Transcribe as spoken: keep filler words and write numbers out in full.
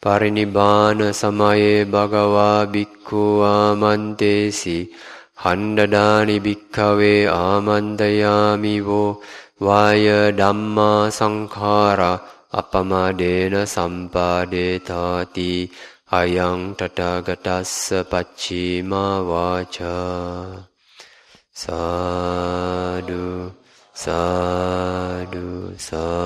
Parinibbāna samaye bhagavā bhikkhu āmantesi handadāni bhikkave āmantayāmi vo vāya dhammā sankhāra apamadena sampādetati ayang tathāgatassa paccima vācā. Sadhu, sadhu, sadhu.